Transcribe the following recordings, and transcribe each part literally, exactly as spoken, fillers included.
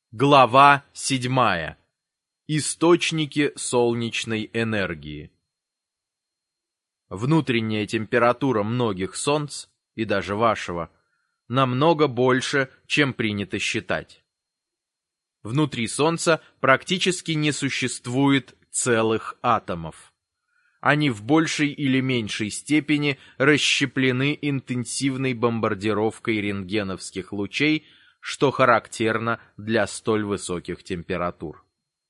Глава седьмая. Источники солнечной энергии. Внутренняя температура многих солнц, и даже вашего, намного больше, чем принято считать. Внутри Солнца практически не существует целых атомов. Они в большей или меньшей степени расщеплены интенсивной бомбардировкой рентгеновских лучей, что характерно для столь высоких температур.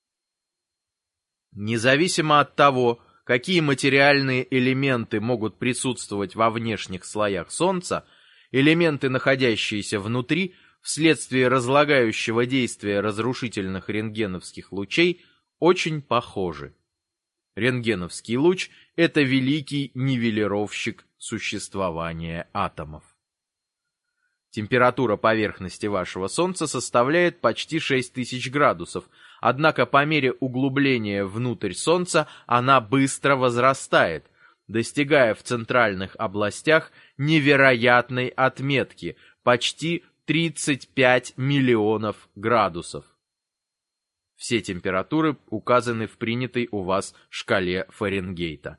Независимо от того, какие материальные элементы могут присутствовать во внешних слоях Солнца, элементы, находящиеся внутри, вследствие разлагающего действия разрушительных рентгеновских лучей, очень похожи. Рентгеновский луч – это великий нивелировщик существования атомов. Температура поверхности вашего Солнца составляет почти шесть тысяч градусов, однако по мере углубления внутрь Солнца она быстро возрастает, достигая в центральных областях невероятной отметки – почти тридцать пять миллионов градусов. Все температуры указаны в принятой у вас шкале Фаренгейта.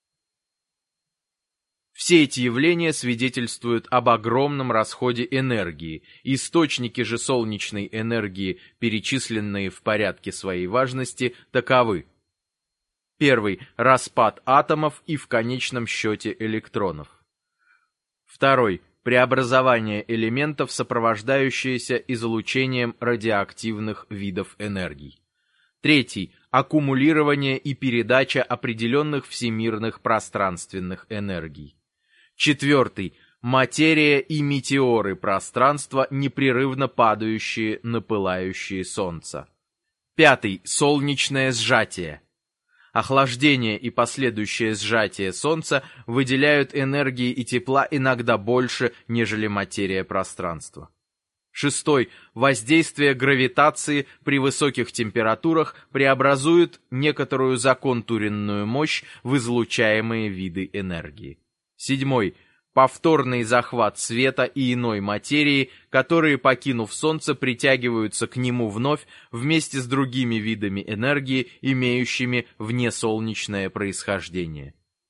Все эти явления свидетельствуют об огромном расходе энергии. Источники же солнечной энергии, перечисленные в порядке своей важности, таковы. Первый – распад атомов и в конечном счете электронов. Второй – преобразование элементов, сопровождающееся излучением радиоактивных видов энергий. Третий – аккумулирование и передача определенных всемирных пространственных энергий. Четвертый – материя и метеоры пространства, непрерывно падающие на пылающее Солнце. Пятый – солнечное сжатие. Охлаждение и последующее сжатие Солнца выделяют энергии и тепла иногда больше, нежели материя пространства. Шестой – воздействие гравитации при высоких температурах преобразует некоторую законтуренную мощь в излучаемые виды энергии. Седьмой – повторный захват света и иной материи, которые, покинув Солнце, притягиваются к нему вновь вместе с другими видами энергии, имеющими внесолнечное происхождение.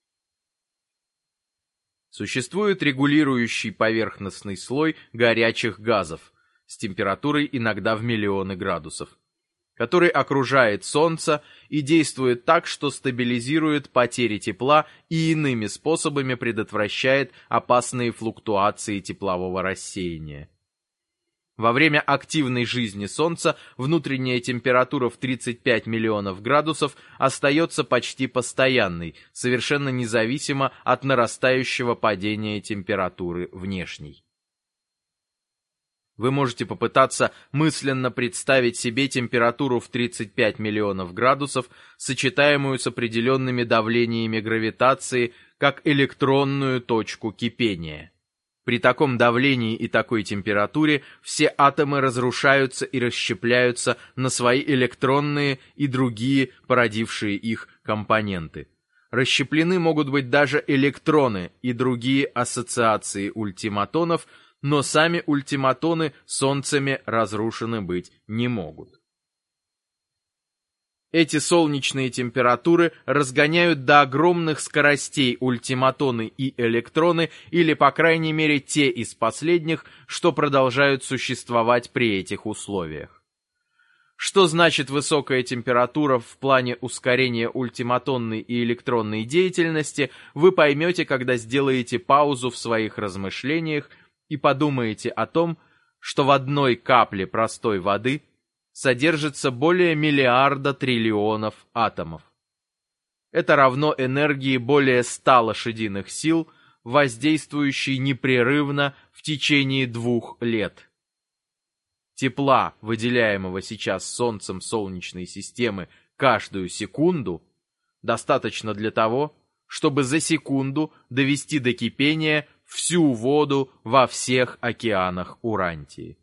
Существует регулирующий поверхностный слой горячих газов с температурой иногда в миллионы градусов, который окружает Солнце и действует так, что стабилизирует потери тепла и иными способами предотвращает опасные флуктуации теплового рассеяния. Во время активной жизни Солнца внутренняя температура в тридцать пять миллионов градусов остается почти постоянной, совершенно независимо от нарастающего падения температуры внешней. Вы можете попытаться мысленно представить себе температуру в тридцать пять миллионов градусов, сочетаемую с определенными давлениями гравитации, как электронную точку кипения. При таком давлении и такой температуре все атомы разрушаются и расщепляются на свои электронные и другие, породившие их, компоненты. Расщеплены могут быть даже электроны и другие ассоциации ультиматонов, но сами ультиматоны солнцами разрушены быть не могут. Эти солнечные температуры разгоняют до огромных скоростей ультиматоны и электроны, или, по крайней мере, те из последних, что продолжают существовать при этих условиях. Что значит высокая температура в плане ускорения ультиматонной и электронной деятельности, вы поймете, когда сделаете паузу в своих размышлениях и подумаете о том, что в одной капле простой воды содержится более миллиарда триллионов атомов. Это равно энергии более ста лошадиных сил, воздействующей непрерывно в течение двух лет. Тепла, выделяемого сейчас Солнцем Солнечной системы каждую секунду, достаточно для того, чтобы за секунду довести до кипения всю воду во всех океанах Урантии.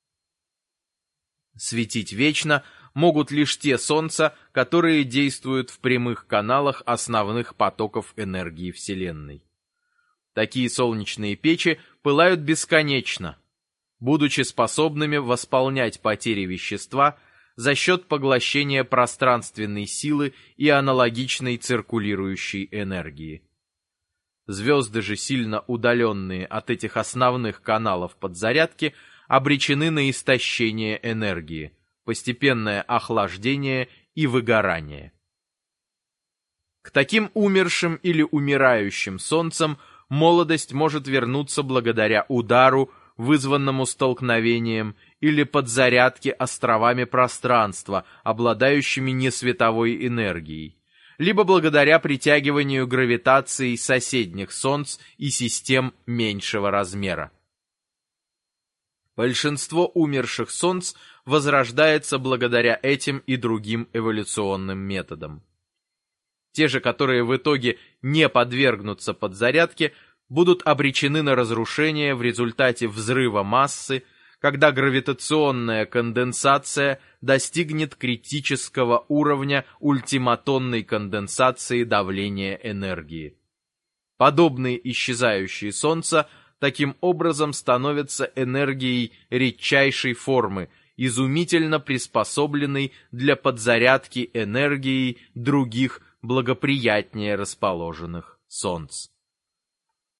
Светить вечно могут лишь те солнца, которые действуют в прямых каналах основных потоков энергии Вселенной. Такие солнечные печи пылают бесконечно. будучи способными восполнять потери вещества за счет поглощения пространственной силы и аналогичной циркулирующей энергии. Звезды же, сильно удаленные от этих основных каналов подзарядки, обречены на истощение энергии, постепенное охлаждение и выгорание. К таким умершим или умирающим солнцам молодость может вернуться благодаря удару, вызванному столкновением, или подзарядке островами пространства, обладающими несветовой энергией, либо благодаря притягиванию гравитацией соседних солнц и систем меньшего размера. Большинство умерших солнц возрождается благодаря этим и другим эволюционным методам. Те же, которые в итоге не подвергнутся подзарядке, будут обречены на разрушение в результате взрыва массы, когда гравитационная конденсация достигнет критического уровня ультиматонной конденсации давления энергии. Подобные исчезающие Солнца таким образом становятся энергией редчайшей формы, изумительно приспособленной для подзарядки энергией других благоприятнее расположенных Солнц.